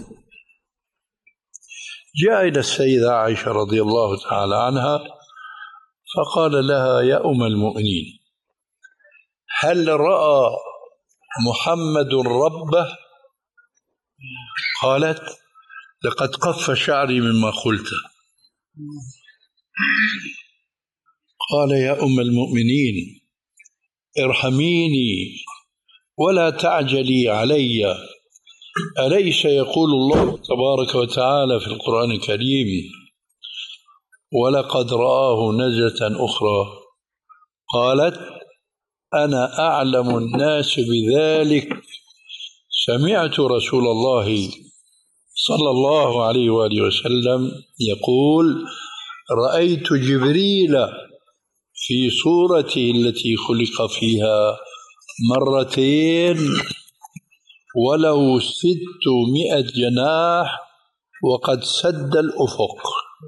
جاء إلى السيدة عائشة رضي الله تعالى عنها فقال لها: يا أم المؤمنين، هل رأى محمد ربه؟ قالت: لقد قف شعري مما قلت. قال: يا أم المؤمنين، ارحميني ولا تعجلي علي، أليس يقول الله تبارك وتعالى في القرآن الكريم: ولقد رآه نزلة أخرى؟ قالت: أنا أعلم الناس بذلك، سمعت رسول الله صلى الله عليه وآله وسلم يقول: رأيت جبريل في صورته التي خلق فيها مرتين وله ستمائة جناح وقد سد الأفق.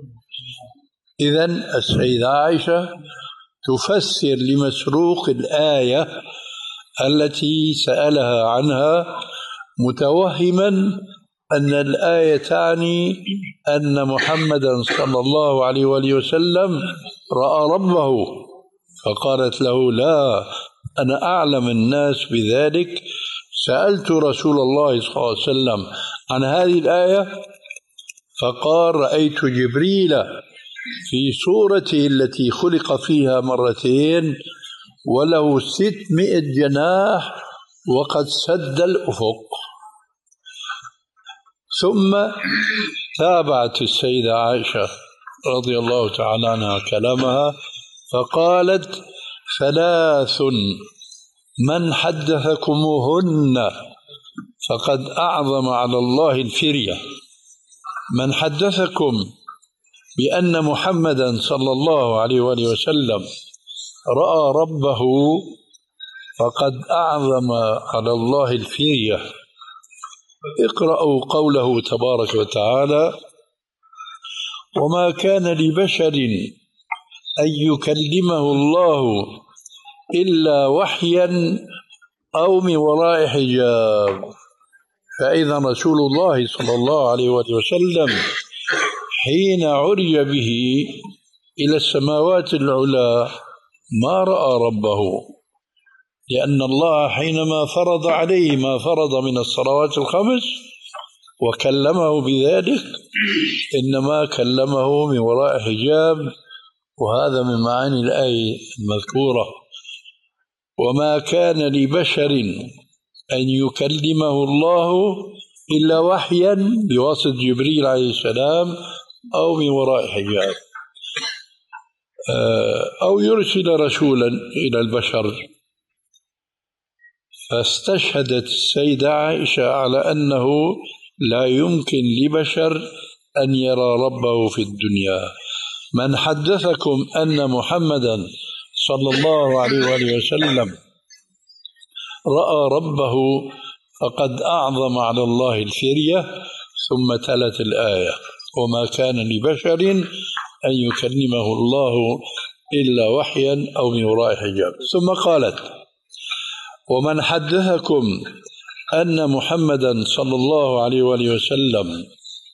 إذن السيدة عائشة تفسر لمسروق الآية التي سألها عنها، متوهما أن الآية تعني أن محمدا صلى الله عليه وآله وسلم رأى ربه، فقالت له: لا، أنا أعلم الناس بذلك، سألت رسول الله صلى الله عليه وسلم عن هذه الآية فقال: رأيت جبريل في صورته التي خلق فيها مرتين وله ستمائة جناح وقد سد الأفق. ثم تابعت السيدة عائشة رضي الله تعالى عنها كلامها فقالت: ثلاث من حدثكموهن فقد أعظم على الله الفرية. من حدثكم بأن محمدا صلى الله عليه وآله وسلم رأى ربه فقد أعظم على الله الفرية. اقرأوا قوله تبارك وتعالى: وما كان لبشر أن يكلمه الله إلا وحيا أو من وراء حجاب. فإذا رسول الله صلى الله عليه وسلم حين عرج به إلى السماوات العلى ما رأى ربه، لأن الله حينما فرض عليه ما فرض من الصلوات الخمس وكلمه بذلك إنما كلمه من وراء حجاب، وهذا من معاني الآية المذكورة: وما كان لبشر أن يكلمه الله إلا وحيا بواسطة جبريل عليه السلام أو من وراء حجاب، أو يرسل رسولا إلى البشر. فاستشهدت السيدة عائشة على أنه لا يمكن لبشر أن يرى ربه في الدنيا. من حدثكم أن محمدا صلى الله عليه وآله وسلم رأى ربه فقد أعظم على الله الفرية. ثم تلت الآية: وما كان لبشر أن يكلمه الله إلا وحيا أو من وراء حجاب. ثم قالت: ومن حدثكم أن محمدا صلى الله عليه وآله وسلم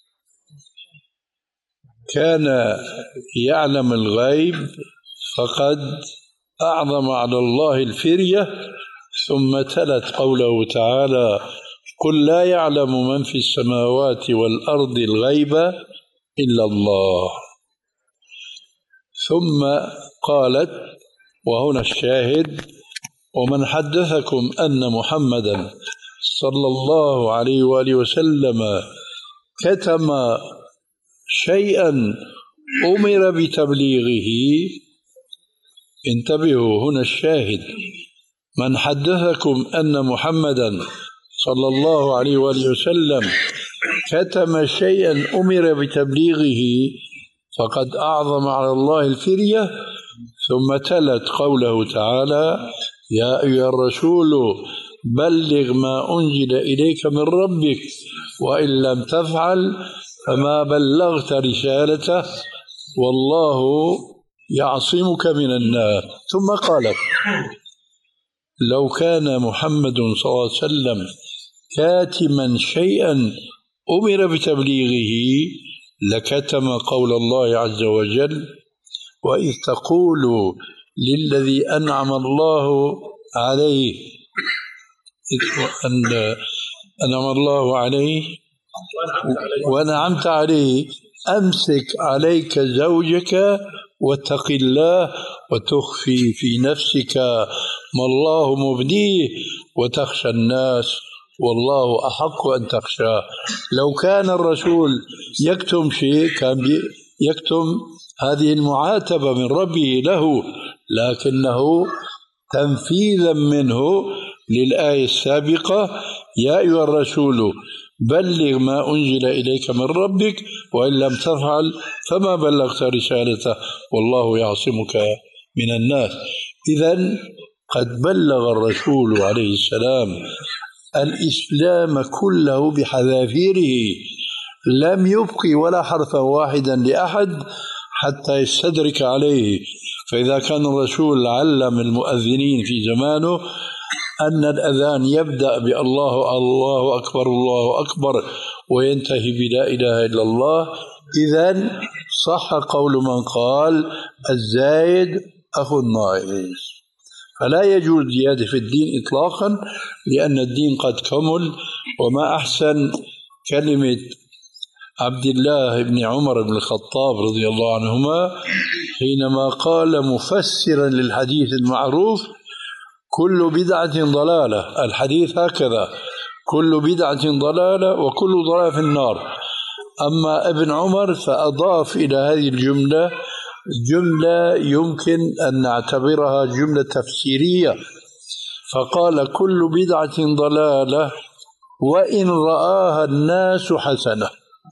كان يعلم الغيب فقد أعظم على الله الفرية. ثم تلت قوله تعالى: قل لا يعلم من في السماوات والأرض الغيب إلا الله. ثم قالت، وهنا الشاهد: ومن حدثكم أن محمدا صلى الله عليه وآله وسلم كتم شيئا أمر بتبليغه. انتبهوا، هنا الشاهد: من حدثكم أن محمدا صلى الله عليه وآله وسلم كتم شيئا أمر بتبليغه فقد أعظم على الله الفرية. ثم تلت قوله تعالى: يا أيها الرسول بلغ ما أنزل إليك من ربك وإن لم تفعل فما بلغت رسالته والله يعصمك من الناس. ثم قالت: لو كان محمد صلى الله عليه وسلم كاتما شيئا أمر بتبليغه لكتم قول الله عز وجل: وإذ تقول للذي أنعم الله عليه أنعم الله عليه ونعمت عليه أمسك عليك زوجك واتق الله وتخفي في نفسك ما الله مبديه وتخشى الناس والله أحق أن تخشاه. لو كان الرسول يكتم شيء كان يكتم هذه المعاتبة من ربه له، لكنه تنفيذا منه للآية السابقة: يا أيها الرسول بلغ ما أنزل إليك من ربك وإن لم تفعل فما بلغت رسالته والله يعصمك من الناس. إذن قد بلغ الرسول عليه السلام الإسلام كله بحذافيره، لم يبق ولا حرفا واحدا لأحد حتى يستدرك عليه. فإذا كان الرسول علم المؤذنين في زمانه أن الأذان يبدأ بالله الله أكبر الله أكبر وينتهي بلا إله إلا الله، إذن صح قول من قال: الزايد أخو الناقص. فلا يجوز زيادة في الدين إطلاقا، لأن الدين قد كمل. وما أحسن كلمة عبد الله بن عمر بن الخطاب رضي الله عنهما حينما قال مفسرا للحديث المعروف: كل بدعة ضلالة. الحديث هكذا: كل بدعة ضلالة وكل ضلالة في النار. أما ابن عمر فأضاف إلى هذه الجملة جملة يمكن أن نعتبرها جملة تفسيرية، فقال: كل بدعة ضلالة وإن رآها الناس حسنة،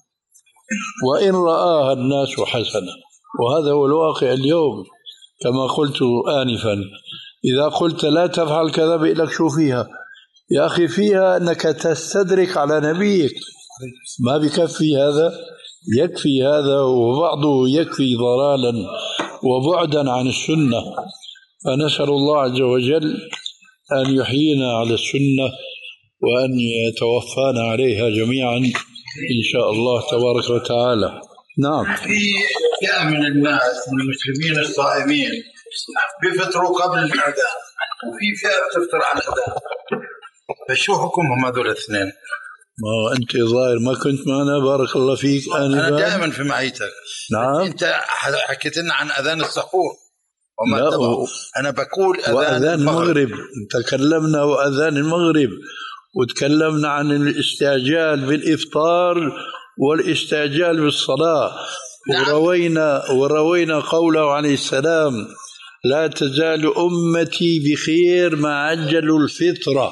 وإن رآها الناس حسنة. وهذا هو الواقع اليوم كما قلت آنفا. إذا قلت لا تفعل كذا بيقول لك شو فيها يا أخي؟ فيها أنك تستدرك على نبيك. ما بكفي هذا؟ يكفي هذا، وبعضه يكفي ضلالا وبعدا عن السنة. فنسأل الله عز وجل أن يحيينا على السنة وأن يتوفانا عليها جميعا إن شاء الله تبارك وتعالى. نعم. في فئة من الناس من المسلمين الصائمين بيفطروا قبل الأذان، وفي فئة بتفطر على الأذان، فشو حكمهم هذول الاثنين؟ ما أنت ظاهر ما كنت معنا، بارك الله فيك. أنا دائما في معيتك. نعم. أنت حكيت لنا عن أذان السحور وما تبعه. أنا بقول أذان, وأذان المغرب. تكلمنا وأذان المغرب، وتكلمنا عن الاستعجال بالإفطار والاستعجال بالصلاة. نعم. وروينا وروينا قوله عليه السلام: لا تزال أمتي بخير ما عجلوا الفطرة.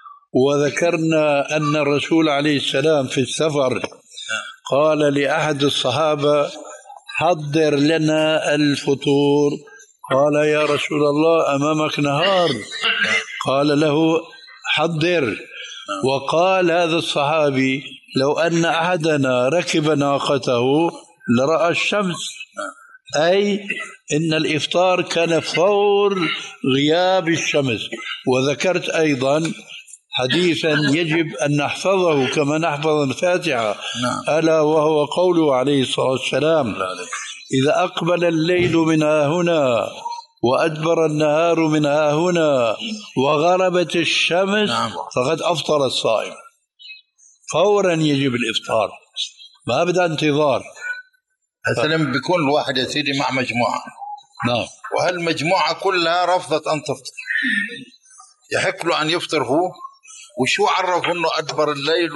وذكرنا أن الرسول عليه السلام في السفر قال لأحد الصحابة: حضر لنا الفطور. قال: يا رسول الله أمامك نهار. قال له: حضر. وقال هذا الصحابي: لو أن أحدنا ركب ناقته لرأى الشمس، أي إن الإفطار كان فور غياب الشمس. وذكرت أيضا حديثا يجب أن نحفظه كما نحفظ الفاتحة، ألا وهو قوله عليه الصلاة والسلام: إذا أقبل الليل من هنا وأدبر النهار من هنا وغربت الشمس فقد أفطر الصائم. فورا يجب الإفطار، ما بدأ انتظار. السلام بيكون الواحد يا سيدي مع مجموعة، نعم، وهالمجموعة كلها رفضت أن تفطر، يحق له أن يفطر هو؟ وشو عرف أنه أدبر الليل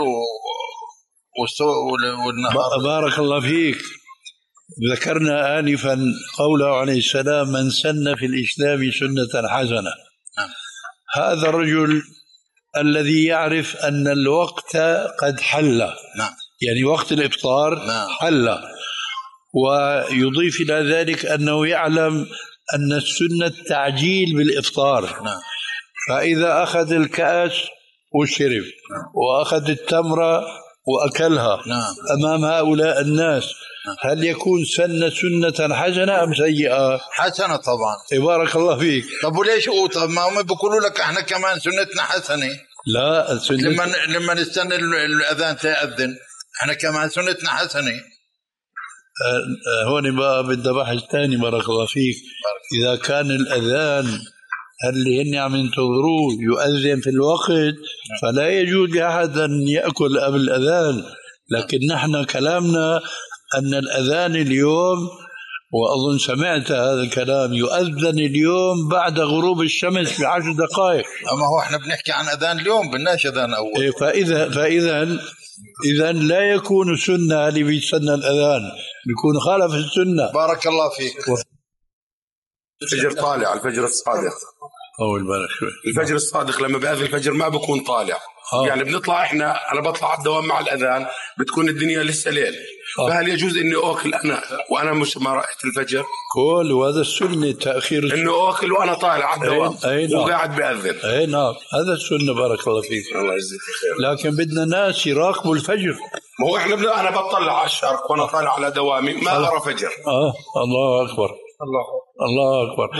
والنهار؟ بارك الله فيك. ذكرنا آنفا قوله عليه السلام: من سن في الإسلام سنة حسنة. نعم. هذا الرجل الذي يعرف أن الوقت قد حل، نعم، يعني وقت الإفطار، نعم، حل. ويضيف إلى ذلك أنه يعلم أن السنة التعجيل بالإفطار. نعم. فإذا أخذ الكأس وشرب وأخذ التمرة وأكلها نعم. أمام هؤلاء الناس، هل يكون سنة سنة حسنة أم سيئة؟ حسنة طبعا. بارك الله فيك. طب وليش؟ طب ما هم بيقولوا لك احنا كمان سنتنا حسنة. لا سنة لما لما نستنى الأذان تأذن احنا كمان سنتنا حسنة. هون بقى بدي بحث ثاني بارك الله فيك. إذا كان الأذان اللي هن عم ينتظروه يؤذن في الوقت فلا يجوز لأحد أن يأكل قبل الأذان، لكن نحن كلامنا أن الأذان اليوم، وأظن سمعت هذا الكلام، يؤذن اليوم بعد غروب الشمس بعشر دقائق. أما هو احنا بنحكي عن أذان اليوم، بدناش أذان أول. فإذا فإذا إذا لا يكون سنة اللي بيستنى الأذان، بيكون خالف السنة. بارك الله فيك. الفجر طالع، الفجر الصادق. أول بالك شوي. الفجر الصادق لما بأذن الفجر ما بكون طالع. آه. يعني بنطلع احنا، انا بطلع على الدوام مع الأذان بتكون الدنيا لسه ليل. آه. فهل يجوز اني اكل انا وانا مش ما رأيت الفجر؟ كل وهذا السنة تأخير انه اكل وانا طالع على الدوام أي وقاعد بأذن. اي نعم، هذا السنة بارك الله فيك. الله يجزيك خير. لكن بدنا ناس يراقبوا الفجر. ما هو احنا بدنا، انا بطلع على الشرق وانا طالع على دوامي ما ارى فجر. اه الله اكبر. الله الله اكبر.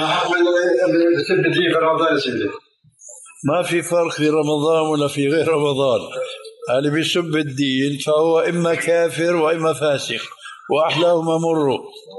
ما في فرق في رمضان ولا في غير رمضان. اللي بيسب الدين فهو إما كافر وإما فاسق، وأحلاهما مر.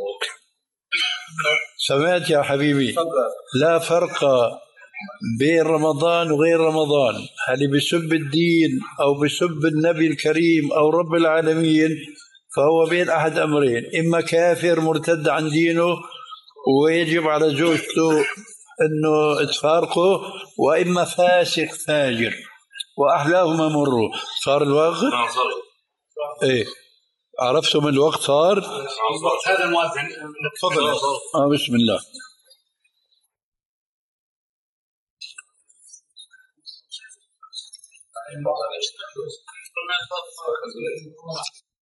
سمعت يا حبيبي؟ لا فرق بين رمضان وغير رمضان. اللي بيسب الدين أو بيسب النبي الكريم أو رب العالمين فهو بين أحد أمرين: إما كافر مرتد عن دينه ويجب على زوجته انه تفارقه، واما فاسق فاجر، واحلاهما مروا. صار الوقت؟ نعم صار. ايه عرفتم الوقت صار؟ هذا المؤذن. تفضل. اه بسم الله.